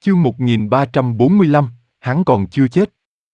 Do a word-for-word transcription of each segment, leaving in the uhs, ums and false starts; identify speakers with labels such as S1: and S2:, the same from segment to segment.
S1: Chương một nghìn ba trăm bốn mươi lăm, hắn còn chưa chết.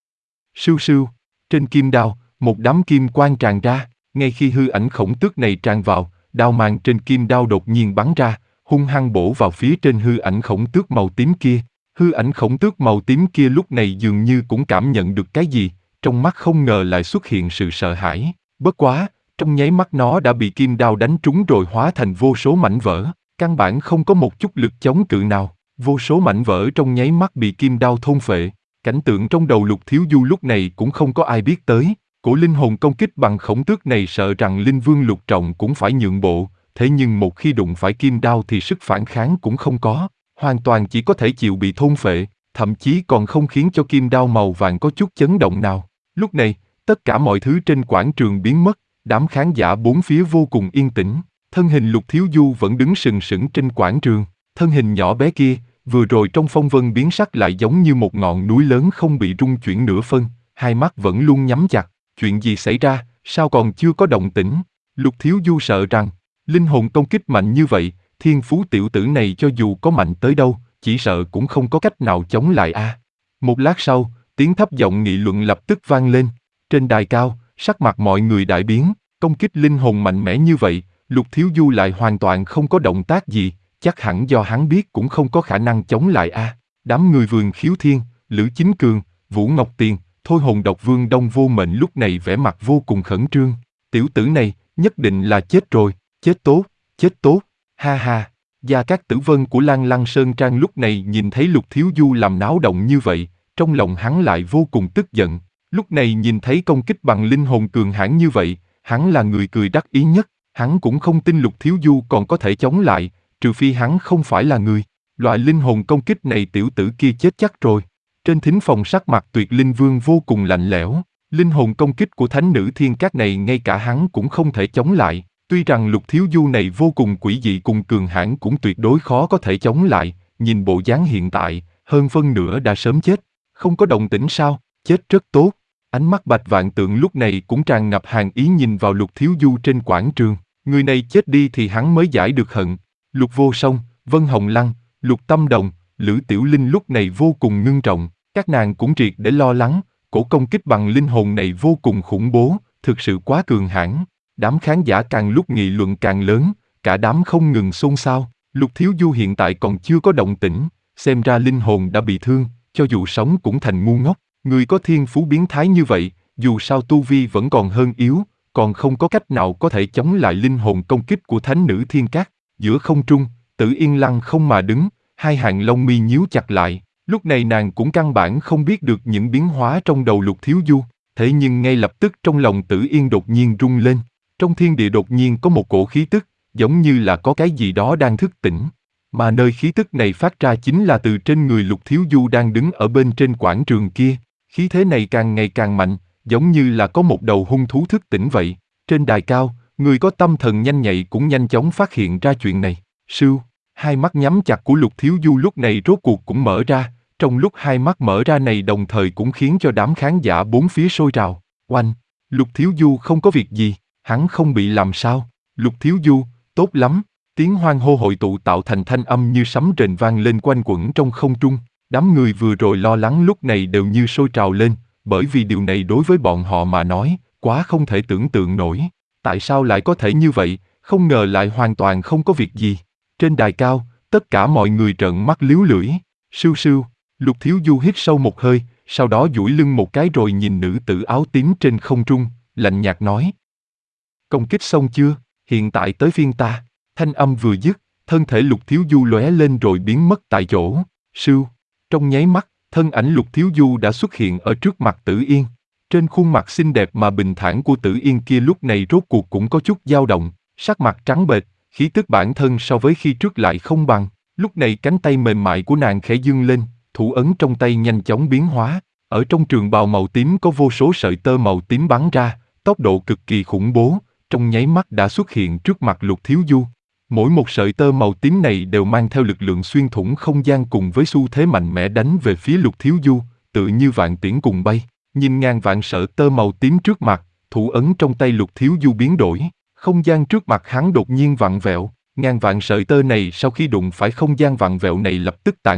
S1: Sưu sưu, trên kim đao, một đám kim quang tràn ra, ngay khi hư ảnh khổng tước này tràn vào, đao mang trên kim đao đột nhiên bắn ra, hung hăng bổ vào phía trên hư ảnh khổng tước màu tím kia. Hư ảnh khổng tước màu tím kia lúc này dường như cũng cảm nhận được cái gì, trong mắt không ngờ lại xuất hiện sự sợ hãi. Bất quá, trong nháy mắt nó đã bị kim đao đánh trúng rồi hóa thành vô số mảnh vỡ, căn bản không có một chút lực chống cự nào. Vô số mảnh vỡ trong nháy mắt bị kim đao thôn phệ. Cảnh tượng trong đầu Lục Thiếu Du lúc này cũng không có ai biết tới. Cổ linh hồn công kích bằng khổng tước này sợ rằng Linh Vương Lục Trọng cũng phải nhượng bộ, thế nhưng một khi đụng phải kim đao thì sức phản kháng cũng không có, hoàn toàn chỉ có thể chịu bị thôn phệ, thậm chí còn không khiến cho kim đao màu vàng có chút chấn động nào. Lúc này, tất cả mọi thứ trên quảng trường biến mất, đám khán giả bốn phía vô cùng yên tĩnh. Thân hình Lục Thiếu Du vẫn đứng sừng sững trên quảng trường, thân hình nhỏ bé kia, vừa rồi trong phong vân biến sắc lại giống như một ngọn núi lớn không bị rung chuyển nửa phân, hai mắt vẫn luôn nhắm chặt. Chuyện gì xảy ra, sao còn chưa có động tĩnh? Lục Thiếu Du sợ rằng, linh hồn công kích mạnh như vậy, thiên phú tiểu tử này cho dù có mạnh tới đâu, chỉ sợ cũng không có cách nào chống lại a. À. Một lát sau, tiếng thấp giọng nghị luận lập tức vang lên. Trên đài cao, sắc mặt mọi người đại biến, công kích linh hồn mạnh mẽ như vậy, Lục Thiếu Du lại hoàn toàn không có động tác gì, chắc hẳn do hắn biết cũng không có khả năng chống lại a. À. Đám người Vườn Khiếu Thiên, Lữ Chính Cường, Vũ Ngọc Tiền, Thôi Hồn Độc Vương Đông Vô Mệnh lúc này vẻ mặt vô cùng khẩn trương. Tiểu tử này, nhất định là chết rồi, chết tốt, chết tốt, ha ha. Gia Cát Tử Vân của Lan Lăng Sơn Trang lúc này nhìn thấy Lục Thiếu Du làm náo động như vậy, trong lòng hắn lại vô cùng tức giận. Lúc này nhìn thấy công kích bằng linh hồn cường hãn như vậy, hắn là người cười đắc ý nhất, hắn cũng không tin Lục Thiếu Du còn có thể chống lại, trừ phi hắn không phải là người. Loại linh hồn công kích này tiểu tử kia chết chắc rồi. Trên thính phòng sắc mặt Tuyệt Linh Vương vô cùng lạnh lẽo, linh hồn công kích của thánh nữ thiên cát này ngay cả hắn cũng không thể chống lại, tuy rằng Lục Thiếu Du này vô cùng quỷ dị cùng cường hãn cũng tuyệt đối khó có thể chống lại, nhìn bộ dáng hiện tại, hơn phân nửa đã sớm chết, không có động tĩnh sao, chết rất tốt. Ánh mắt Bạch Vạn Tượng lúc này cũng tràn ngập hàn ý nhìn vào Lục Thiếu Du trên quảng trường, người này chết đi thì hắn mới giải được hận. Lục Vô Song, Vân Hồng Lăng, Lục Tâm Đồng, Lữ Tiểu Linh lúc này vô cùng ngưng trọng, các nàng cũng triệt để lo lắng, cổ công kích bằng linh hồn này vô cùng khủng bố, thực sự quá cường hãn. Đám khán giả càng lúc nghị luận càng lớn, cả đám không ngừng xôn xao. Lục Thiếu Du hiện tại còn chưa có động tĩnh, xem ra linh hồn đã bị thương, cho dù sống cũng thành ngu ngốc. Người có thiên phú biến thái như vậy, dù sao tu vi vẫn còn hơn yếu, còn không có cách nào có thể chống lại linh hồn công kích của thánh nữ thiên cát. Giữa không trung, Tử Yên lăng không mà đứng, hai hàng lông mi nhíu chặt lại. Lúc này nàng cũng căn bản không biết được những biến hóa trong đầu Lục Thiếu Du, thế nhưng ngay lập tức trong lòng Tử Yên đột nhiên rung lên. Trong thiên địa đột nhiên có một cổ khí tức, giống như là có cái gì đó đang thức tỉnh. Mà nơi khí tức này phát ra chính là từ trên người Lục Thiếu Du đang đứng ở bên trên quảng trường kia. Khí thế này càng ngày càng mạnh, giống như là có một đầu hung thú thức tỉnh vậy. Trên đài cao, người có tâm thần nhanh nhạy cũng nhanh chóng phát hiện ra chuyện này. Sưu, hai mắt nhắm chặt của Lục Thiếu Du lúc này rốt cuộc cũng mở ra. Trong lúc hai mắt mở ra này đồng thời cũng khiến cho đám khán giả bốn phía sôi trào. Oanh, Lục Thiếu Du không có việc gì, hắn không bị làm sao. Lục Thiếu Du, tốt lắm. Tiếng hoan hô hội tụ tạo thành thanh âm như sấm rền vang lên quanh quẩn trong không trung. Đám người vừa rồi lo lắng lúc này đều như sôi trào lên, bởi vì điều này đối với bọn họ mà nói, quá không thể tưởng tượng nổi. Tại sao lại có thể như vậy, không ngờ lại hoàn toàn không có việc gì. Trên đài cao, tất cả mọi người trợn mắt líu lưỡi. Sưu sưu, Lục Thiếu Du hít sâu một hơi, sau đó duỗi lưng một cái rồi nhìn nữ tử áo tím trên không trung, lạnh nhạt nói. Công kích xong chưa, hiện tại tới phiên ta. Thanh âm vừa dứt, thân thể Lục Thiếu Du lóe lên rồi biến mất tại chỗ. Sưu, trong nháy mắt, thân ảnh Lục Thiếu Du đã xuất hiện ở trước mặt Tử Yên. Trên khuôn mặt xinh đẹp mà bình thản của Tử Yên kia lúc này rốt cuộc cũng có chút dao động, sắc mặt trắng bệch, khí tức bản thân so với khi trước lại không bằng. Lúc này cánh tay mềm mại của nàng khẽ dương lên, thủ ấn trong tay nhanh chóng biến hóa. Ở trong trường bào màu tím có vô số sợi tơ màu tím bắn ra, tốc độ cực kỳ khủng bố, trong nháy mắt đã xuất hiện trước mặt Lục Thiếu Du. Mỗi một sợi tơ màu tím này đều mang theo lực lượng xuyên thủng không gian cùng với xu thế mạnh mẽ đánh về phía Lục Thiếu Du, tự như vạn tiễn cùng bay. Nhìn ngàn vạn sợi tơ màu tím trước mặt, thủ ấn trong tay Lục Thiếu Du biến đổi, không gian trước mặt hắn đột nhiên vặn vẹo, ngàn vạn sợi tơ này sau khi đụng phải không gian vặn vẹo này lập tức tản đi,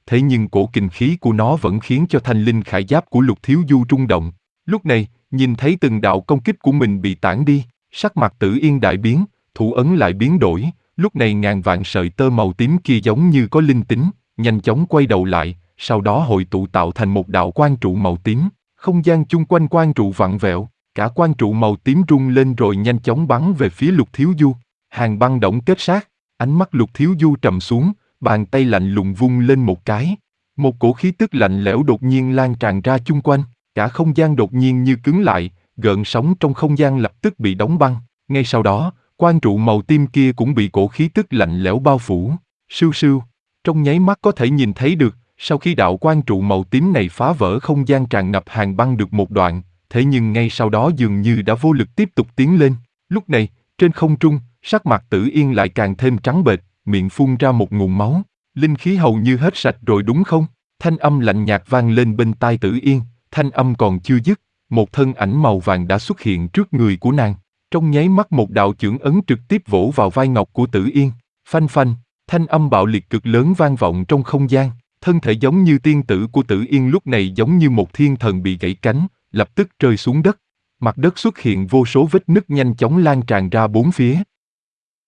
S1: thế nhưng cổ kình khí của nó vẫn khiến cho thanh linh khải giáp của Lục Thiếu Du rung động. Lúc này, nhìn thấy từng đạo công kích của mình bị tản đi, sắc mặt Tử Yên đại biến, thủ ấn lại biến đổi, lúc này ngàn vạn sợi tơ màu tím kia giống như có linh tính, nhanh chóng quay đầu lại, sau đó hội tụ tạo thành một đạo quang trụ màu tím, không gian chung quanh quang trụ vặn vẹo, cả quang trụ màu tím rung lên rồi nhanh chóng bắn về phía Lục Thiếu Du. Hàng băng động kết sát, ánh mắt Lục Thiếu Du trầm xuống, bàn tay lạnh lùng vung lên một cái. Một cổ khí tức lạnh lẽo đột nhiên lan tràn ra chung quanh, cả không gian đột nhiên như cứng lại, gợn sóng trong không gian lập tức bị đóng băng. Ngay sau đó, quang trụ màu tím kia cũng bị cổ khí tức lạnh lẽo bao phủ. Sưu sưu, trong nháy mắt có thể nhìn thấy được, sau khi đạo quang trụ màu tím này phá vỡ không gian tràn ngập hàng băng được một đoạn, thế nhưng ngay sau đó dường như đã vô lực tiếp tục tiến lên. Lúc này, trên không trung, sắc mặt Tử Yên lại càng thêm trắng bệch, miệng phun ra một ngụm máu. Linh khí hầu như hết sạch rồi đúng không? Thanh âm lạnh nhạt vang lên bên tai Tử Yên, thanh âm còn chưa dứt, một thân ảnh màu vàng đã xuất hiện trước người của nàng. Trong nháy mắt một đạo chưởng ấn trực tiếp vỗ vào vai ngọc của Tử Yên. Phanh phanh, thanh âm bạo liệt cực lớn vang vọng trong không gian. Thân thể giống như tiên tử của Tử Yên lúc này giống như một thiên thần bị gãy cánh, lập tức rơi xuống đất. Mặt đất xuất hiện vô số vết nứt nhanh chóng lan tràn ra bốn phía.